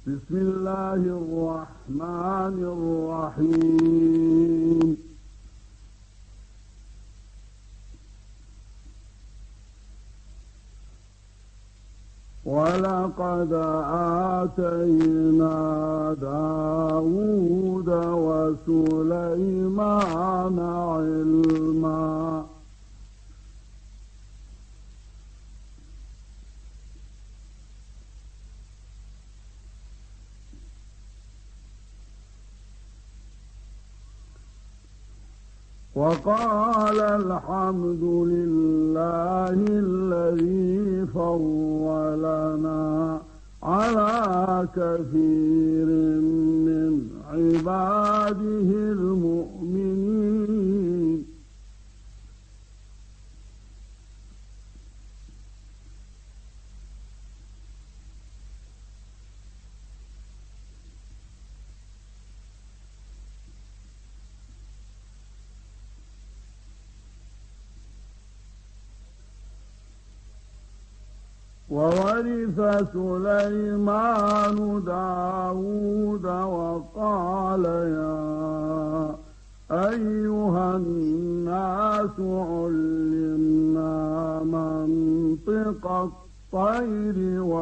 بسم الله الرحمن الرحيم. ولقد آتينا داود وسليمان علما وقال الحمد لله الذي فضلنا على كثير من عباده المؤمنين. وورث سليمان داود وقال يا أيها الناس علمنا منطق الطير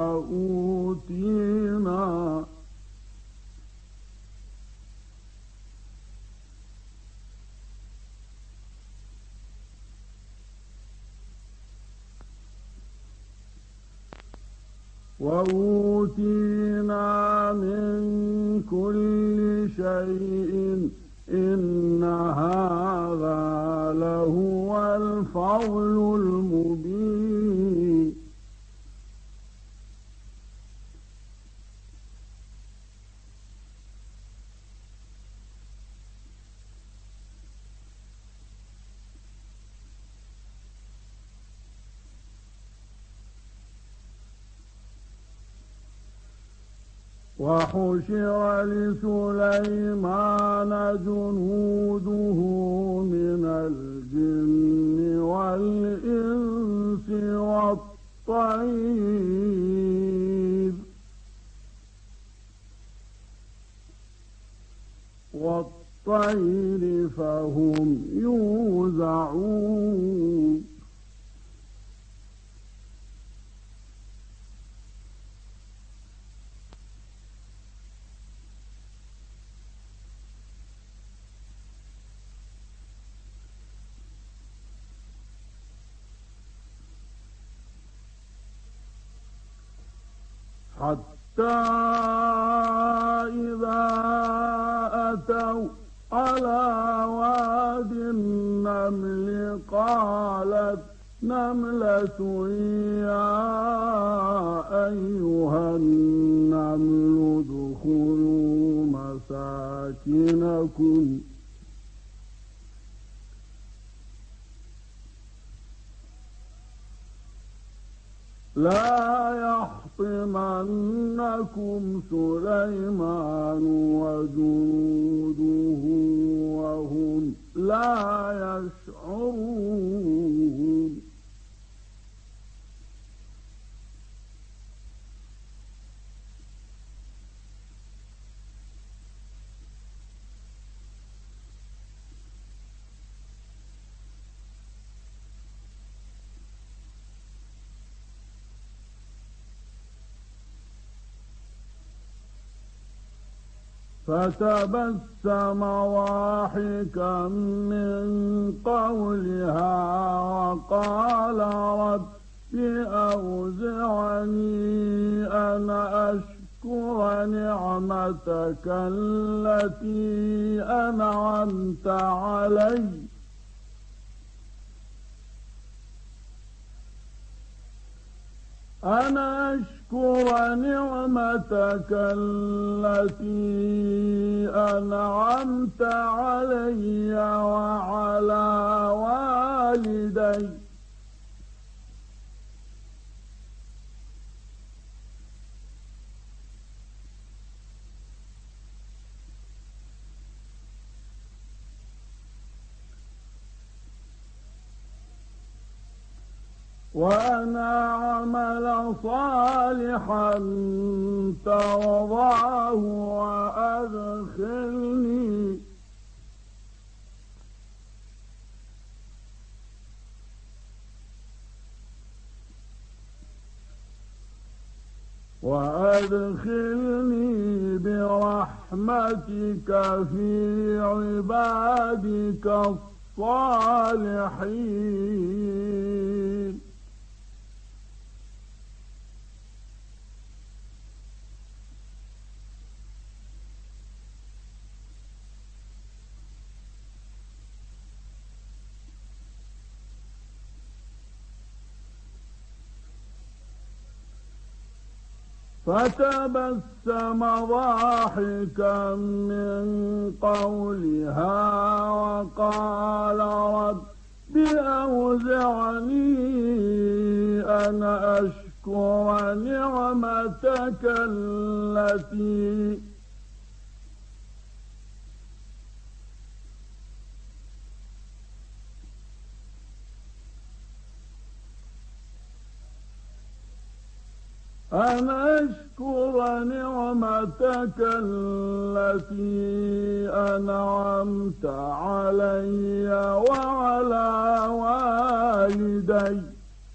وأوتينا من كل شيء إن هذا لهو الفضل المبين. وحشر لسليمان جنوده من الجن والإنس والطير فهم يوزعون. حتى إذا أتوا على واد النمل قالت نملة يا أيها النمل ادخلوا مساكنكم لا يحطمنكم سليمان وجنوده وهم لا يشعرون. فتبسم ضاحكا من قولها وقال رب أوزعني أن أشكر نعمتك التي أنعمت علي وعلى والدي وأن أعمل صالحا ترضاه وأدخلني برحمتك في عبادك الصالحين. فتبسم ضاحكا من قولها وقال رب أوزعني أن أشكر نعمتك التي أنعمت علي وعلى والدي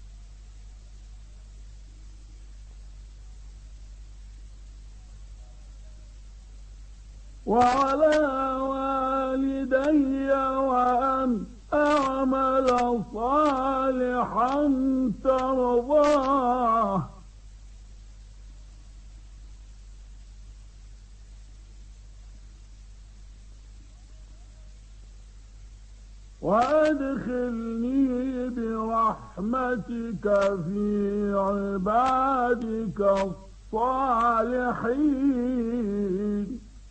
وأن أعمل صالحا ترضاه وأدخلني برحمتك في عبادك الصالحين.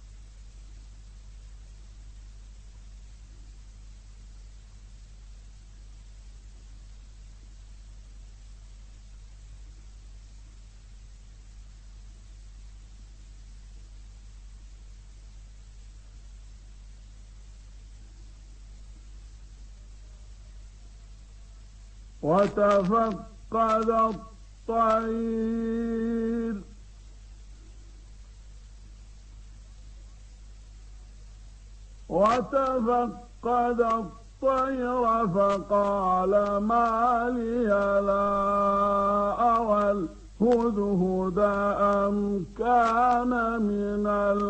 وتفقد الطير فقال ما لي لا أرى الهدهد أم كان من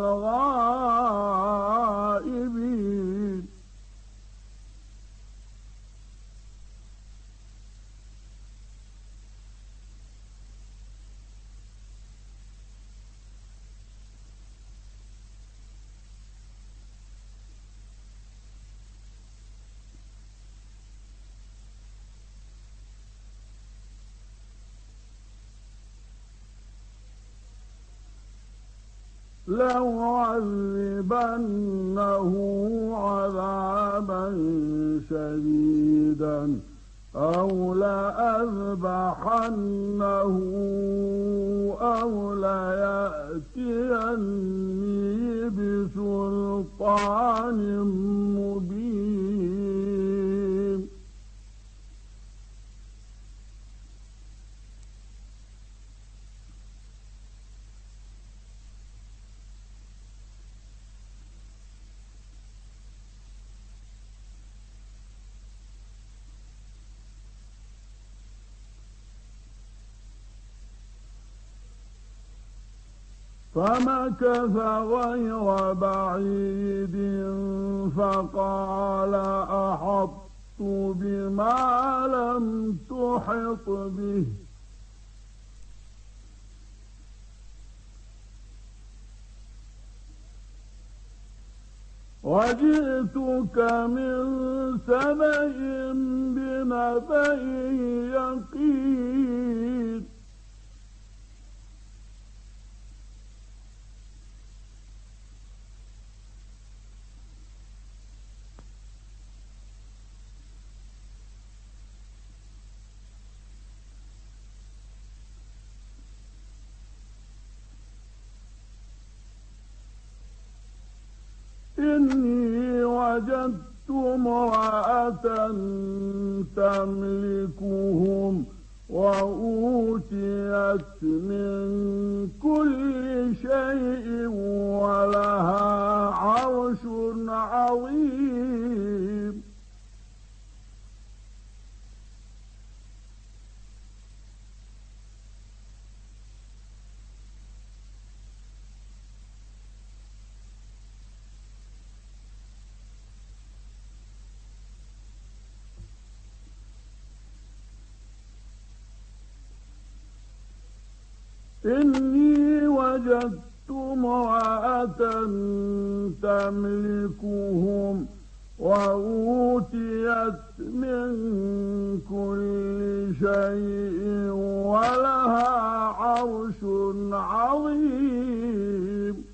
الغائبين. لأعذبنه عذابا شديدا أو لأذبحنه أو ليأتيني بسلطان مبين. فمكث غير بعيد فقال أحطت بما لم تحط به وجئتك من سبأ بنبأ يقين. إني وجدت امرأة تملكهم وأوتيت من كل شيء ولها عرش عظيم إني وجدت امرأة تملكهم وأوتيت من كل شيء ولها عرش عظيم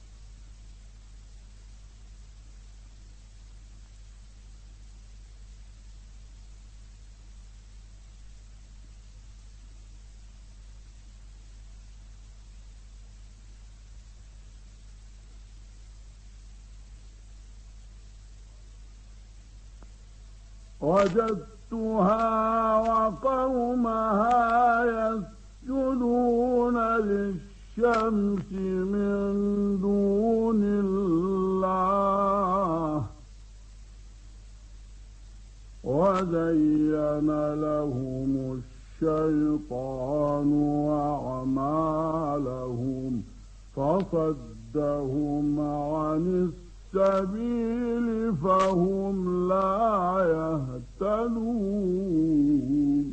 وجدتها وقومها يسجدون للشمس من دون الله وزين لهم الشيطان أعمالهم فصدهم عن السبيل فهم لا يهتدون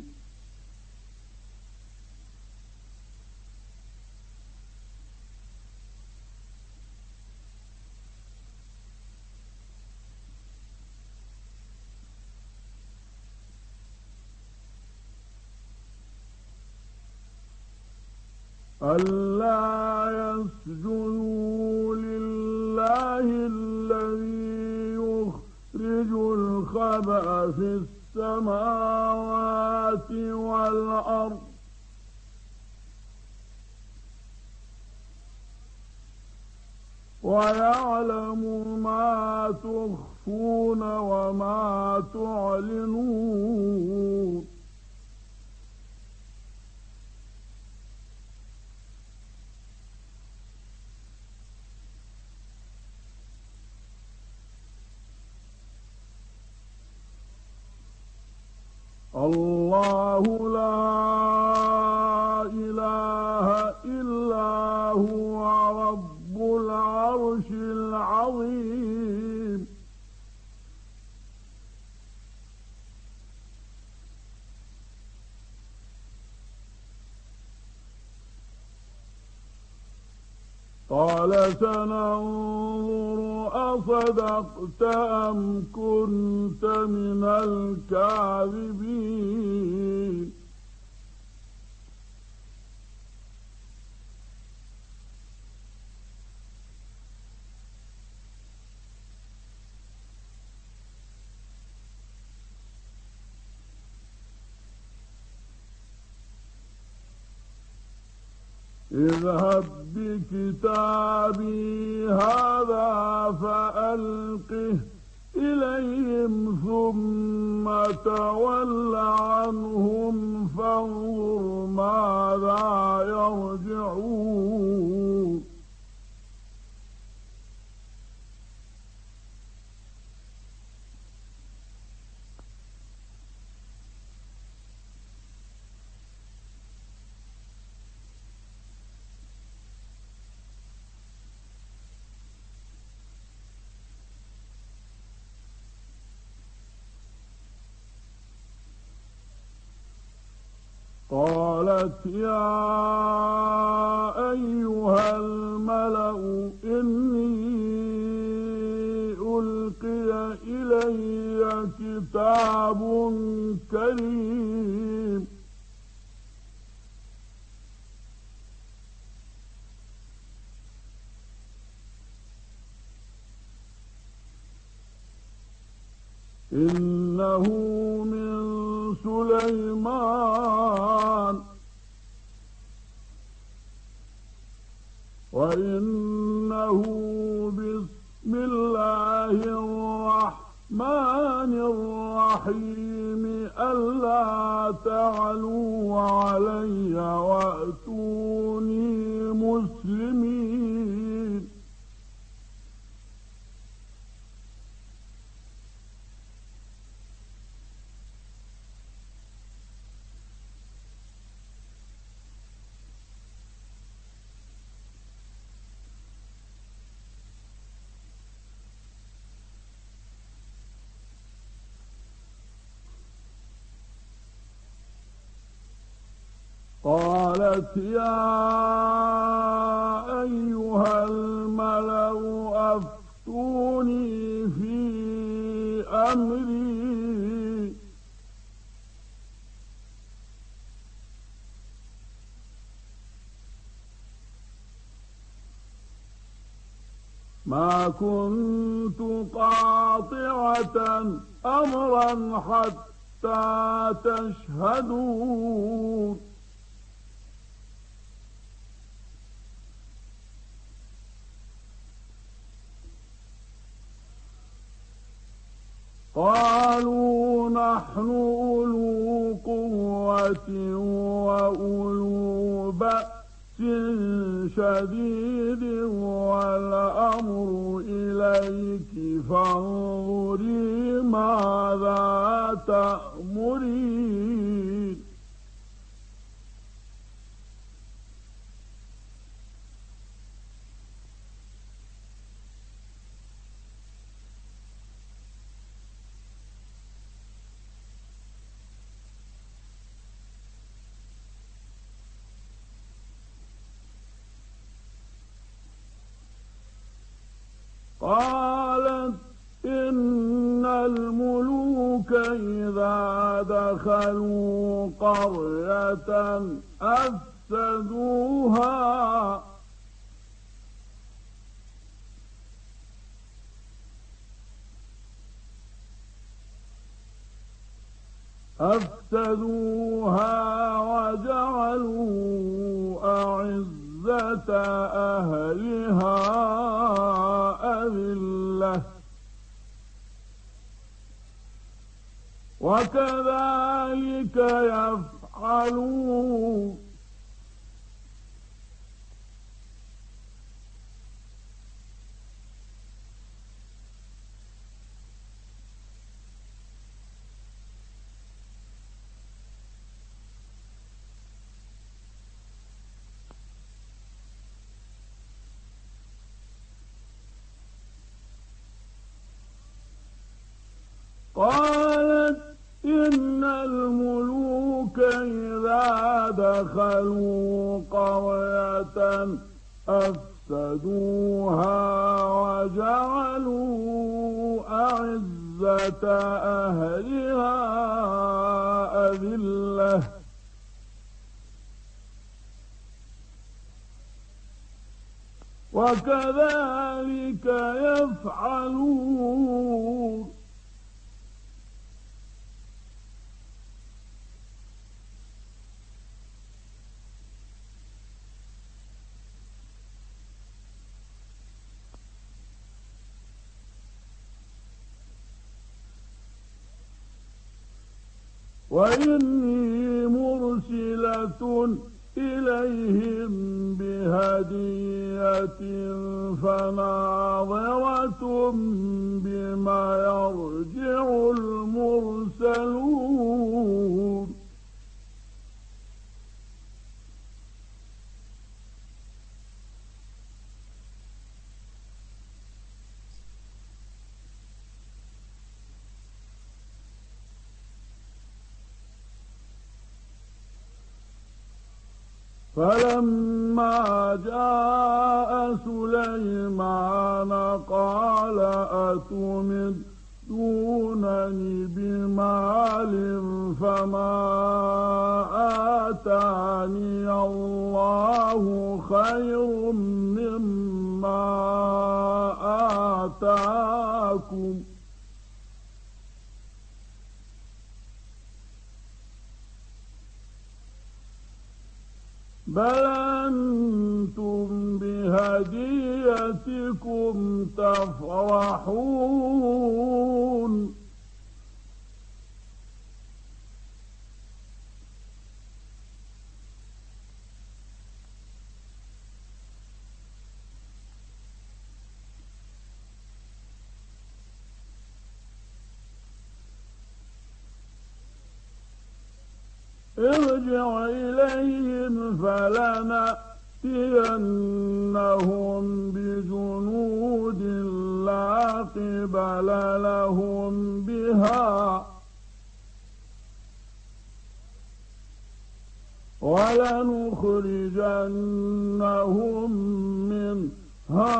ألا يسجدوا لله الذي يخرج الخبأ في السماوات والأرض ويعلم ما تخفون وما تعلنون الله لا إله إلا هو رب العرش العظيم قال سننظر أصدقت أم كنت من الكاذبين اذهب بكتابي هذا فألقه إليهم ثم تول عنهم فانظر ماذا يرجعون قالت يا أيها الملأ إني ألقي إلي كتاب كريم إنه من سليمان وإنه بسم الله الرحمن الرحيم ألا تعلوا علي وأتوني مسلمين. قالت يا أيها الملأ أفتوني في أمري ما كنت قاطعة أمرا حتى تشهدون. قالوا نحن أولو قوة وأولو بأس شديد والأمر إليك فانظري ماذا تأمرين. قالت إن الملوك إذا دخلوا قرية أفسدوها وجعلوا أعزة أهلها أذلة وكذلك يفعلون. قالت إن الملوك إذا دخلوا قرية أفسدوها وجعلوا أعزة أهلها أذلة وكذلك يفعلون. وإني مرسلة إليهم بهدية فناظرة بما يرجع المرسلون. فلما جاء سليمان قال أتمدونني بمال فما آتاني الله خير مما آتاكم بل أنتم بهديتكم تفرحون. ارجع إليهم فلنأتينهم بجنود لا قبل لهم بها ولنخرجنهم منها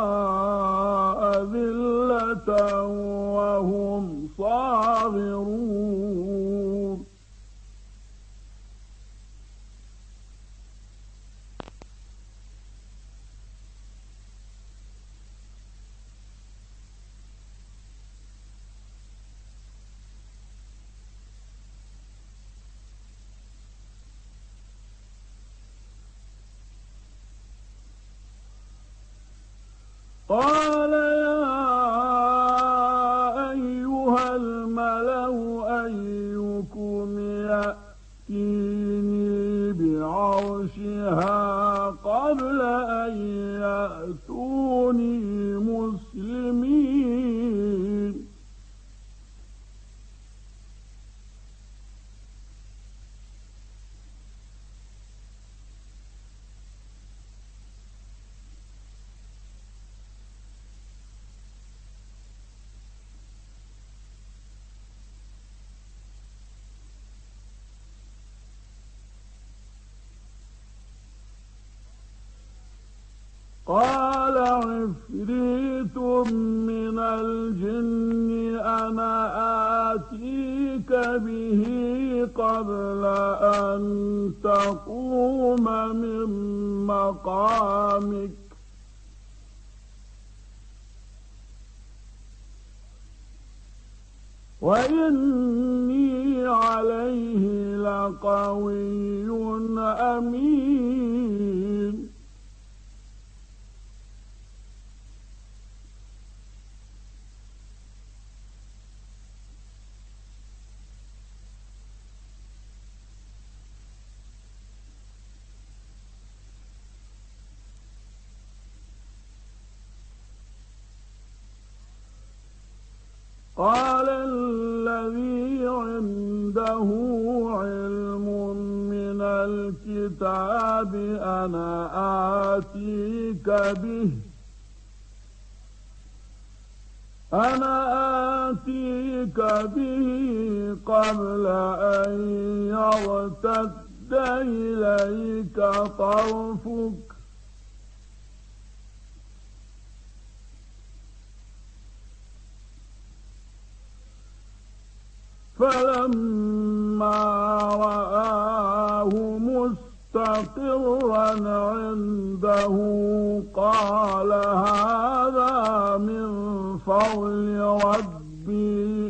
أذلة وهم صاغرون قال يا أيها الملأ أيكم يأتيني بعرشها قبل أن يأتوني مسلمين قال عفريت من الجن أنا آتيك به قبل أن تقوم من مقامك وإني عليه لقوي أمين قال الذي عنده علم من الكتاب أنا آتيك به قبل أن يرتد إليك طرفك فلما رآه مستقرا عنده قال هذا من فضل ربي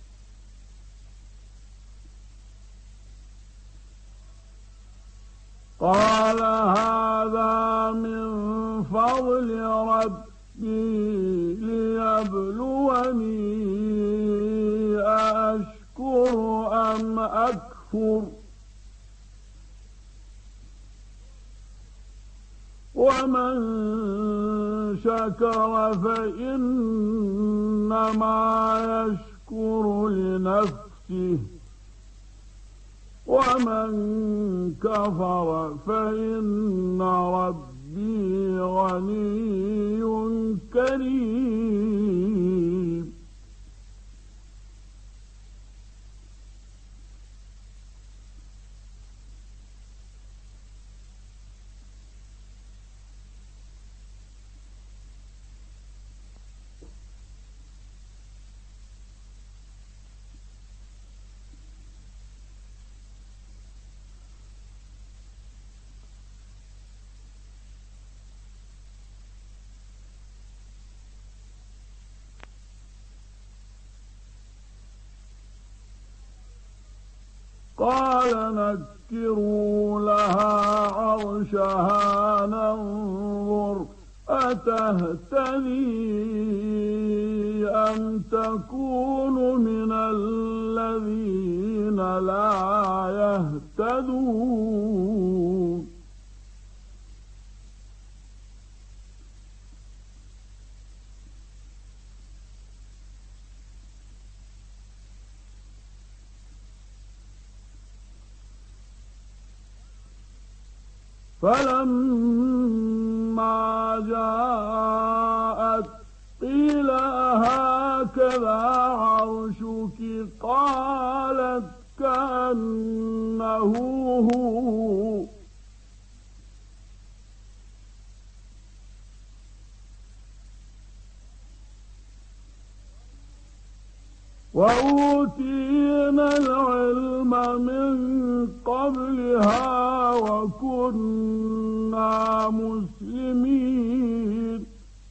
ليبلوني أأشكر أم أكفر ومن شكر فإنما يشكر لنفسه ومن كفر فإن ربي غني كريم قال نكروا لها عرشها ننظر أتهتدي أم تكون من الذين لا يهتدون فلما جاءت قيل هكذا عرشك قالت كأنه هو وأوتينا العلم من قبلها وكنا مسلمين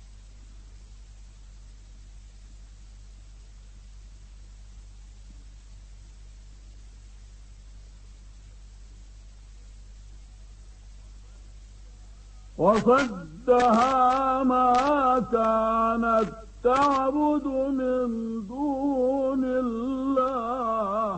وصدها ما كانت تعبد من دون الله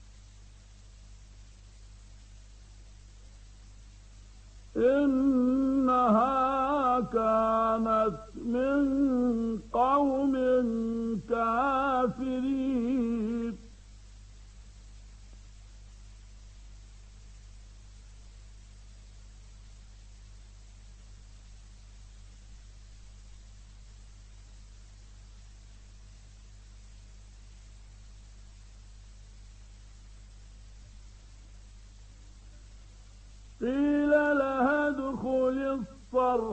إنها كانت من قوم كافرين قيل لها ادخل الصرح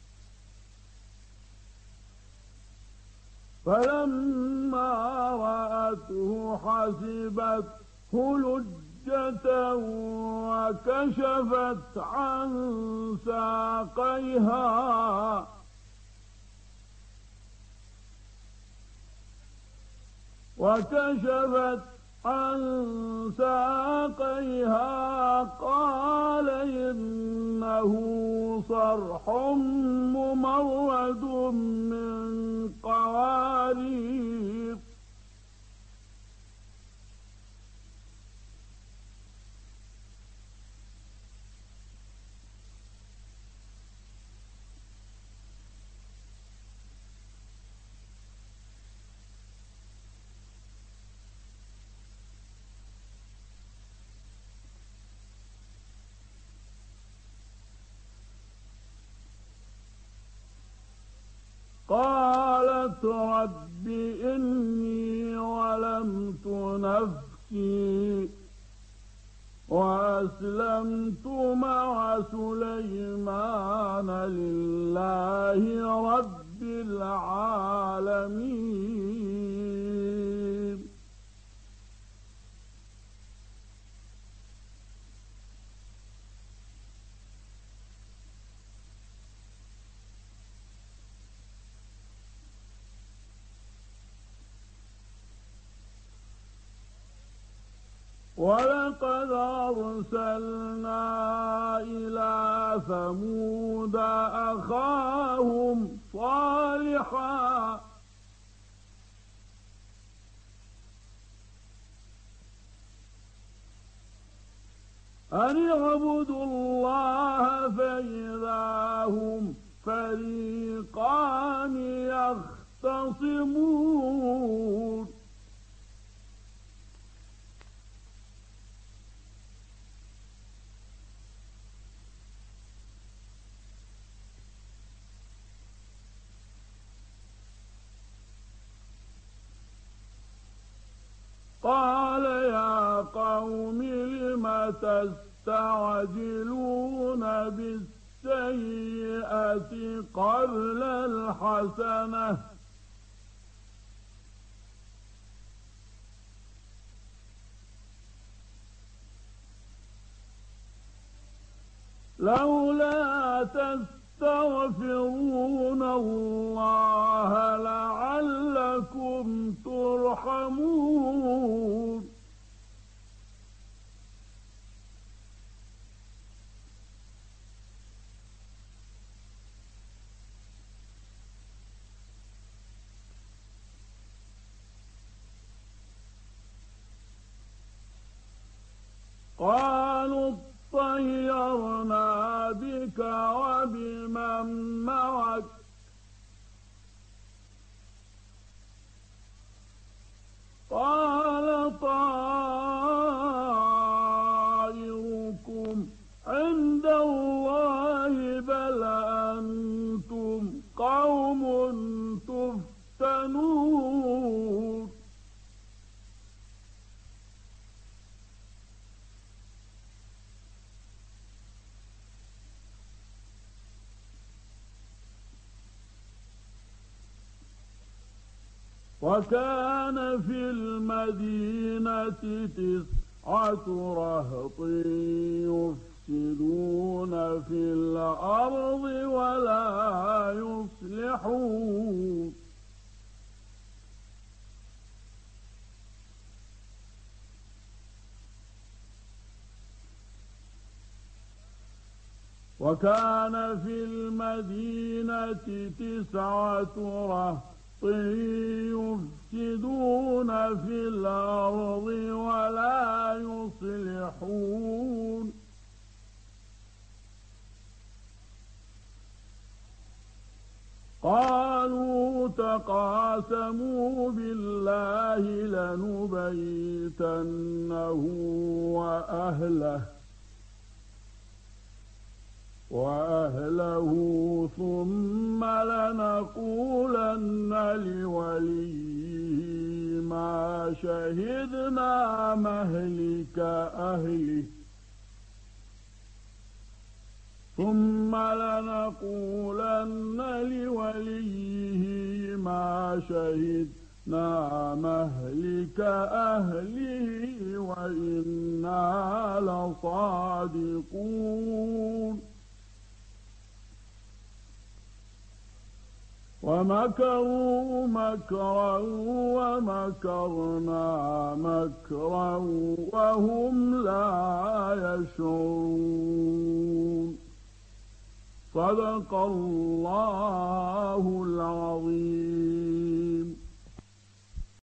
فلما رأته حسبته لجة وكشفت عن ساقيها عن ساقيها قال إنه صرح ممرد من قوارير قالت رب إني ظلمت نفسي وأسلمت مع سليمان لله رب العالمين ولقد أرسلنا إلى ثمود أخاهم صالحا أن اعبدوا الله فإذا هم فريقان يختصمون قال يا قوم لم تستعجلون بالسيئة قبل الحسنة لولا تستغفرون الله لعلكم ترحمون قالوا اطيرنا بك وبمن معك قوم تفتنون وكان في المدينة 9 رهط يفسدون في الأرض ولا يصلحون وكان في المدينة 9 رهط يفسدون في الأرض ولا يصلحون قالوا تقاسموا بالله لنبيتنه وأهله ثم لنقولن لوليه ما شهدنا مهلك أهله وإنا لصادقون ومكروا مكرا ومكرنا مكرا وهم لا يشعرون صدق الله العظيم.